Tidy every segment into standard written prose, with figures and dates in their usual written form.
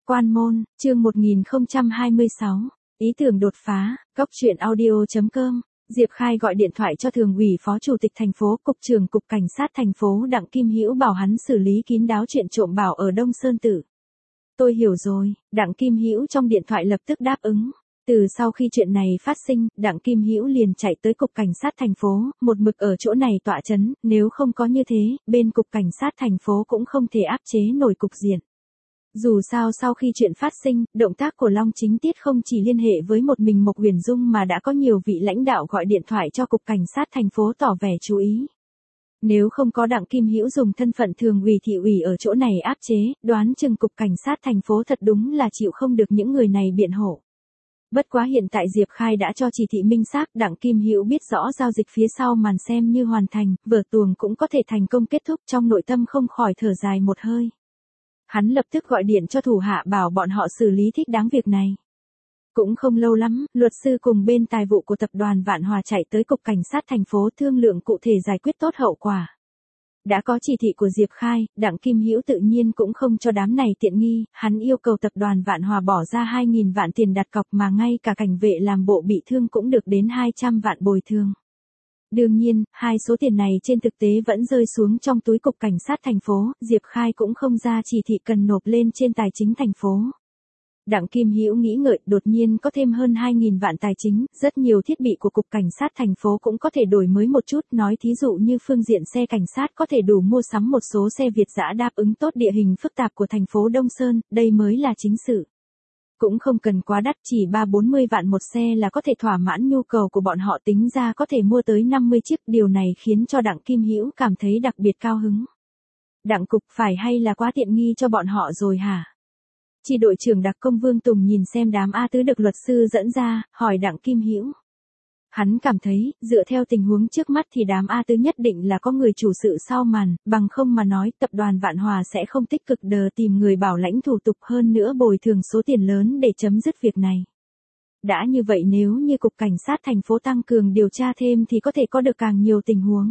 Quan môn, chương 1026, ý tưởng đột phá, góc truyện audio.com. Diệp Khai gọi điện thoại cho Thường ủy Phó Chủ tịch thành phố, Cục trưởng Cục Cảnh sát thành phố Đặng Kim Hữu bảo hắn xử lý kín đáo chuyện trộm bảo ở Đông Sơn Tử. Tôi hiểu rồi, Đặng Kim Hữu trong điện thoại lập tức đáp ứng. Từ sau khi chuyện này phát sinh, Đặng Kim Hữu liền chạy tới Cục Cảnh sát thành phố, một mực ở chỗ này tọa chấn, nếu không có như thế, bên Cục Cảnh sát thành phố cũng không thể áp chế nổi cục diện. Dù sao sau khi chuyện phát sinh, động tác của Long Chính Tiết không chỉ liên hệ với một mình Mộc Huyền Dung mà đã có nhiều vị lãnh đạo gọi điện thoại cho Cục Cảnh sát thành phố tỏ vẻ chú ý. Nếu không có Đặng Kim Hữu dùng thân phận thường ủy thị ủy ở chỗ này áp chế, đoán chừng Cục Cảnh sát thành phố thật đúng là chịu không được những người này biện hộ. Bất quá hiện tại Diệp Khai đã cho chỉ thị minh xác, Đặng Kim Hữu biết rõ giao dịch phía sau màn xem như hoàn thành, vở tuồng cũng có thể thành công kết thúc, trong nội tâm không khỏi thở dài một hơi. Hắn lập tức gọi điện cho thủ hạ bảo bọn họ xử lý thích đáng việc này. Cũng không lâu lắm, luật sư cùng bên tài vụ của tập đoàn Vạn Hòa chạy tới Cục Cảnh sát thành phố thương lượng cụ thể giải quyết tốt hậu quả. Đã có chỉ thị của Diệp Khai, Đặng Kim Hữu tự nhiên cũng không cho đám này tiện nghi, hắn yêu cầu tập đoàn Vạn Hòa bỏ ra 2.000 vạn tiền đặt cọc mà ngay cả cảnh vệ làm bộ bị thương cũng được đến 200 vạn bồi thường. Đương nhiên, hai số tiền này trên thực tế vẫn rơi xuống trong túi Cục Cảnh sát thành phố, Diệp Khai cũng không ra chỉ thị cần nộp lên trên tài chính thành phố. Đặng Kim Hữu nghĩ ngợi, đột nhiên có thêm hơn 2.000 vạn tài chính, rất nhiều thiết bị của Cục Cảnh sát thành phố cũng có thể đổi mới một chút, nói thí dụ như phương diện xe cảnh sát có thể đủ mua sắm một số xe Việt dã đáp ứng tốt địa hình phức tạp của thành phố Đông Sơn, đây mới là chính sự. Cũng không cần quá đắt, chỉ 30-40 vạn một xe là có thể thỏa mãn nhu cầu của bọn họ, tính ra có thể mua tới 50 chiếc, điều này khiến cho Đặng Kim Hữu cảm thấy đặc biệt cao hứng. Đặng cục phải hay là quá tiện nghi cho bọn họ rồi hả? Chi đội trưởng đặc công Vương Tùng nhìn xem đám A Tứ được luật sư dẫn ra, hỏi Đặng Kim Hữu. Hắn cảm thấy, dựa theo tình huống trước mắt thì đám A Tứ nhất định là có người chủ sự sau màn, bằng không mà nói, tập đoàn Vạn Hòa sẽ không tích cực đờ tìm người bảo lãnh thủ tục, hơn nữa bồi thường số tiền lớn để chấm dứt việc này. Đã như vậy nếu như Cục Cảnh sát thành phố tăng cường điều tra thêm thì có thể có được càng nhiều tình huống.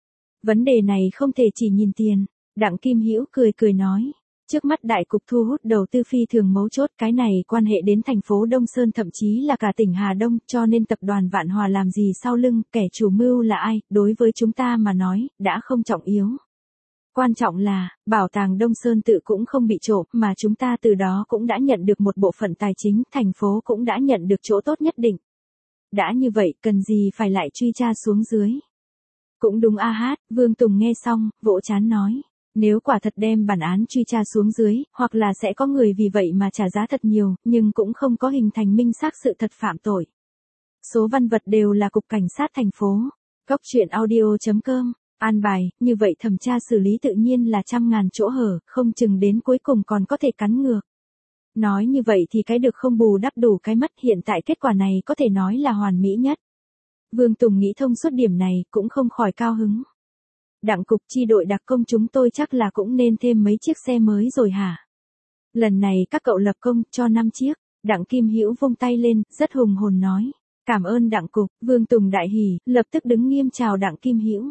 Vấn đề này không thể chỉ nhìn tiền, Đặng Kim Hữu cười nói. Trước mắt đại cục thu hút đầu tư phi thường mấu chốt, cái này quan hệ đến thành phố Đông Sơn thậm chí là cả tỉnh Hà Đông, cho nên tập đoàn Vạn Hòa làm gì sau lưng, kẻ chủ mưu là ai, đối với chúng ta mà nói, đã không trọng yếu. Quan trọng là, bảo tàng Đông Sơn Tự cũng không bị trộm, mà chúng ta từ đó cũng đã nhận được một bộ phận tài chính, thành phố cũng đã nhận được chỗ tốt nhất định. Đã như vậy, cần gì phải lại truy tra xuống dưới. Cũng đúng a hát, Vương Tùng nghe xong, vỗ trán nói. Nếu quả thật đem bản án truy tra xuống dưới, hoặc là sẽ có người vì vậy mà trả giá thật nhiều, nhưng cũng không có hình thành minh xác sự thật phạm tội. Số văn vật đều là Cục Cảnh sát thành phố. Góc truyện audio.com, an bài, như vậy thẩm tra xử lý tự nhiên là trăm ngàn chỗ hở, không chừng đến cuối cùng còn có thể cắn ngược. Nói như vậy thì cái được không bù đắp đủ cái mất, hiện tại kết quả này có thể nói là hoàn mỹ nhất. Vương Tùng nghĩ thông suốt điểm này, cũng không khỏi cao hứng. Đặng cục, chi đội đặc công chúng tôi chắc là cũng nên thêm mấy chiếc xe mới rồi hả? Lần này các cậu lập công, cho 5 chiếc. Đặng Kim Hữu vung tay lên, rất hùng hồn nói. Cảm ơn Đặng cục, Vương Tùng đại hỉ, lập tức đứng nghiêm chào Đặng Kim Hữu.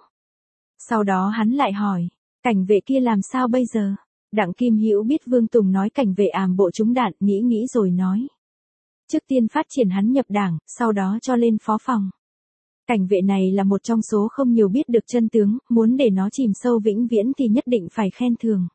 Sau đó hắn lại hỏi, cảnh vệ kia làm sao bây giờ? Đặng Kim Hữu biết Vương Tùng nói cảnh vệ ảm bộ trúng đạn, nghĩ rồi nói. Trước tiên phát triển hắn nhập đảng, sau đó cho lên phó phòng. Cảnh vệ này là một trong số không nhiều biết được chân tướng, muốn để nó chìm sâu vĩnh viễn thì nhất định phải khen thưởng.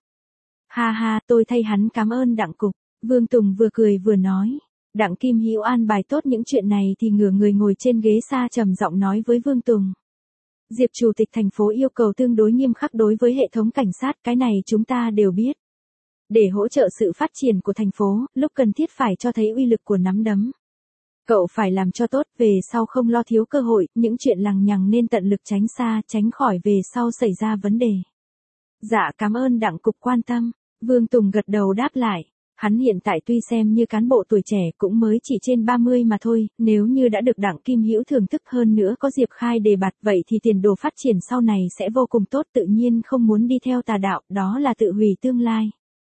Ha ha, tôi thay hắn cảm ơn Đặng cục, Vương Tùng vừa cười vừa nói. Đặng Kim Hữu an bài tốt những chuyện này thì ngửa người ngồi trên ghế xa trầm giọng nói với Vương Tùng. Diệp Chủ tịch thành phố yêu cầu tương đối nghiêm khắc đối với hệ thống cảnh sát, cái này chúng ta đều biết. Để hỗ trợ sự phát triển của thành phố, lúc cần thiết phải cho thấy uy lực của nắm đấm. Cậu phải làm cho tốt, về sau không lo thiếu cơ hội, những chuyện lằng nhằng nên tận lực tránh xa, tránh khỏi về sau xảy ra vấn đề. Dạ cảm ơn Đặng cục quan tâm, Vương Tùng gật đầu đáp lại. Hắn hiện tại tuy xem như cán bộ tuổi trẻ cũng mới chỉ trên 30 mà thôi, nếu như đã được Đặng Kim Hữu thưởng thức hơn nữa có Diệp Khai đề bạt vậy thì tiền đồ phát triển sau này sẽ vô cùng tốt, tự nhiên không muốn đi theo tà đạo, đó là tự hủy tương lai.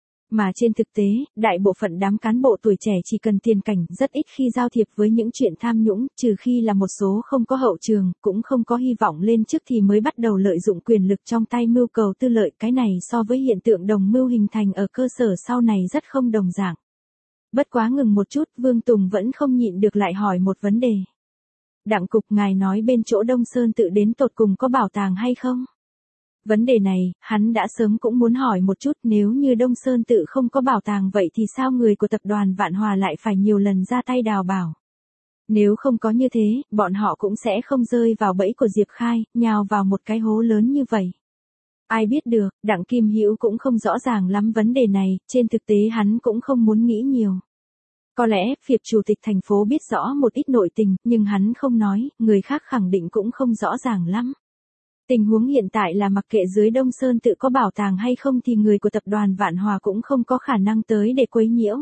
Mà trên thực tế, đại bộ phận đám cán bộ tuổi trẻ chỉ cần tiền cảnh, rất ít khi giao thiệp với những chuyện tham nhũng, trừ khi là một số không có hậu trường, cũng không có hy vọng lên chức thì mới bắt đầu lợi dụng quyền lực trong tay mưu cầu tư lợi, cái này so với hiện tượng đồng mưu hình thành ở cơ sở sau này rất không đồng dạng. Bất quá ngừng một chút, Vương Tùng vẫn không nhịn được lại hỏi một vấn đề. Đặng cục, ngài nói bên chỗ Đông Sơn Tự đến tột cùng có bảo tàng hay không? Vấn đề này, hắn đã sớm cũng muốn hỏi một chút, nếu như Đông Sơn Tự không có bảo tàng vậy thì sao người của tập đoàn Vạn Hòa lại phải nhiều lần ra tay đào bảo? Nếu không có như thế, bọn họ cũng sẽ không rơi vào bẫy của Diệp Khai, nhào vào một cái hố lớn như vậy. Ai biết được, Đặng Kim Hữu cũng không rõ ràng lắm vấn đề này, trên thực tế hắn cũng không muốn nghĩ nhiều. Có lẽ, Phiệt chủ tịch thành phố biết rõ một ít nội tình, nhưng hắn không nói, người khác khẳng định cũng không rõ ràng lắm. Tình huống hiện tại là mặc kệ dưới Đông Sơn Tự có bảo tàng hay không thì người của tập đoàn Vạn Hòa cũng không có khả năng tới để quấy nhiễu.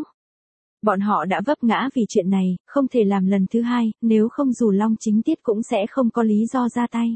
Bọn họ đã vấp ngã vì chuyện này, không thể làm lần thứ hai, nếu không dù Long Chính Tiết cũng sẽ không có lý do ra tay.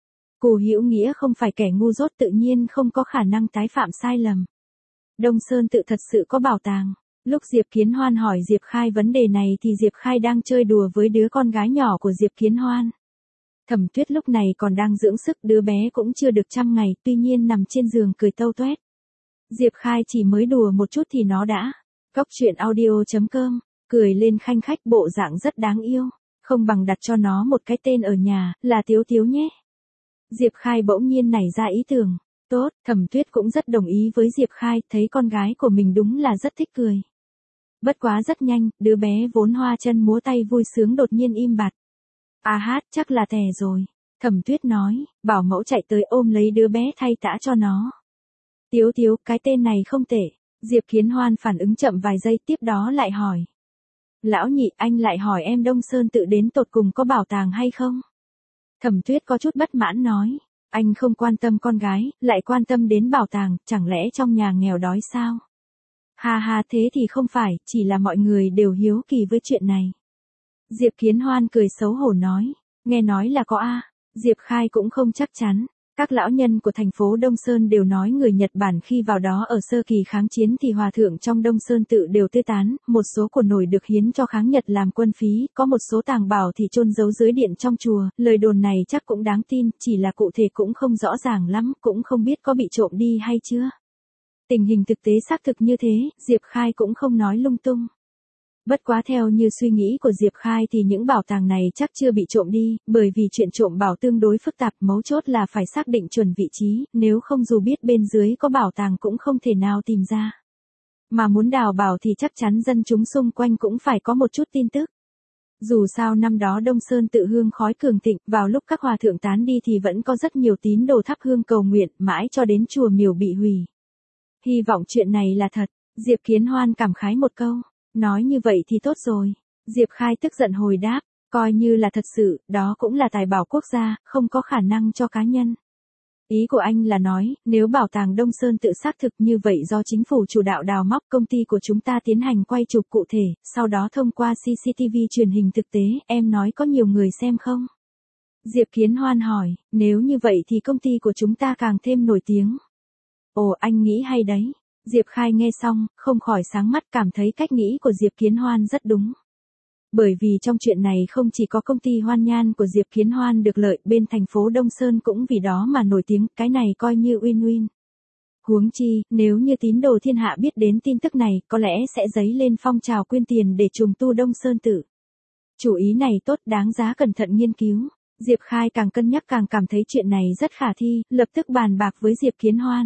Cù Hữu Nghĩa không phải kẻ ngu dốt, tự nhiên không có khả năng tái phạm sai lầm. Đông Sơn Tự thật sự có bảo tàng. Lúc Diệp Kiến Hoan hỏi Diệp Khai vấn đề này thì Diệp Khai đang chơi đùa với đứa con gái nhỏ của Diệp Kiến Hoan. Thẩm Tuyết lúc này còn đang dưỡng sức, đứa bé cũng chưa được 100 ngày, tuy nhiên nằm trên giường cười tâu toét. Diệp Khai chỉ mới đùa một chút thì nó đã. Cóc truyện audio.com, cười lên khanh khách, bộ dạng rất đáng yêu. Không bằng đặt cho nó một cái tên ở nhà, là Tiếu Tiếu nhé. Diệp Khai bỗng nhiên nảy ra ý tưởng. Tốt, Thẩm Tuyết cũng rất đồng ý với Diệp Khai, thấy con gái của mình đúng là rất thích cười. Bất quá rất nhanh, đứa bé vốn hoa chân múa tay vui sướng đột nhiên im bặt. À hát, chắc là tè rồi. Thẩm Tuyết nói, bảo mẫu chạy tới ôm lấy đứa bé thay tã cho nó. Tiếu Tiếu, cái tên này không tệ. Diệp Kiến Hoan phản ứng chậm vài giây, tiếp đó lại hỏi. Lão nhị, anh lại hỏi em Đông Sơn Tự đến tột cùng có bảo tàng hay không? Thẩm Tuyết có chút bất mãn nói. Anh không quan tâm con gái, lại quan tâm đến bảo tàng, chẳng lẽ trong nhà nghèo đói sao? Ha ha, thế thì không phải, chỉ là mọi người đều hiếu kỳ với chuyện này. Diệp Kiến Hoan cười xấu hổ nói. Nghe nói là có a. Diệp Khai cũng không chắc chắn. Các lão nhân của thành phố Đông Sơn đều nói người Nhật Bản khi vào đó ở sơ kỳ kháng chiến thì hòa thượng trong Đông Sơn Tự đều tươi tán, một số của nổi được hiến cho kháng Nhật làm quân phí, có một số tàng bảo thì chôn giấu dưới điện trong chùa, lời đồn này chắc cũng đáng tin, chỉ là cụ thể cũng không rõ ràng lắm, cũng không biết có bị trộm đi hay chưa. Tình hình thực tế xác thực như thế, Diệp Khai cũng không nói lung tung. Bất quá theo như suy nghĩ của Diệp Khai thì những bảo tàng này chắc chưa bị trộm đi, bởi vì chuyện trộm bảo tương đối phức tạp, mấu chốt là phải xác định chuẩn vị trí, nếu không dù biết bên dưới có bảo tàng cũng không thể nào tìm ra. Mà muốn đào bảo thì chắc chắn dân chúng xung quanh cũng phải có một chút tin tức. Dù sao năm đó Đông Sơn Tự hương khói cường thịnh, vào lúc các hòa thượng tán đi thì vẫn có rất nhiều tín đồ thắp hương cầu nguyện, mãi cho đến chùa miếu bị hủy. Hy vọng chuyện này là thật, Diệp Kiến Hoan cảm khái một câu. Nói như vậy thì tốt rồi. Diệp Khai tức giận hồi đáp, coi như là thật sự, đó cũng là tài bảo quốc gia, không có khả năng cho cá nhân. Ý của anh là nói, nếu bảo tàng Đông Sơn Tự xác thực như vậy do chính phủ chủ đạo đào móc, công ty của chúng ta tiến hành quay chụp cụ thể, sau đó thông qua CCTV truyền hình thực tế, em nói có nhiều người xem không? Diệp Kiến Hoan hỏi, nếu như vậy thì công ty của chúng ta càng thêm nổi tiếng. Ồ, anh nghĩ hay đấy. Diệp Khai nghe xong, không khỏi sáng mắt, cảm thấy cách nghĩ của Diệp Kiến Hoan rất đúng. Bởi vì trong chuyện này không chỉ có công ty Hoan Nhan của Diệp Kiến Hoan được lợi, bên thành phố Đông Sơn cũng vì đó mà nổi tiếng, cái này coi như win-win. Huống chi, nếu như tín đồ thiên hạ biết đến tin tức này, có lẽ sẽ dấy lên phong trào quyên tiền để trùng tu Đông Sơn Tự. Chủ ý này tốt, đáng giá cẩn thận nghiên cứu. Diệp Khai càng cân nhắc càng cảm thấy chuyện này rất khả thi, lập tức bàn bạc với Diệp Kiến Hoan.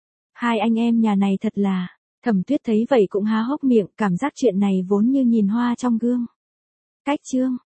Hai anh em nhà này thật là. Thẩm Tuyết thấy vậy cũng há hốc miệng, cảm giác chuyện này vốn như nhìn hoa trong gương. Cách chương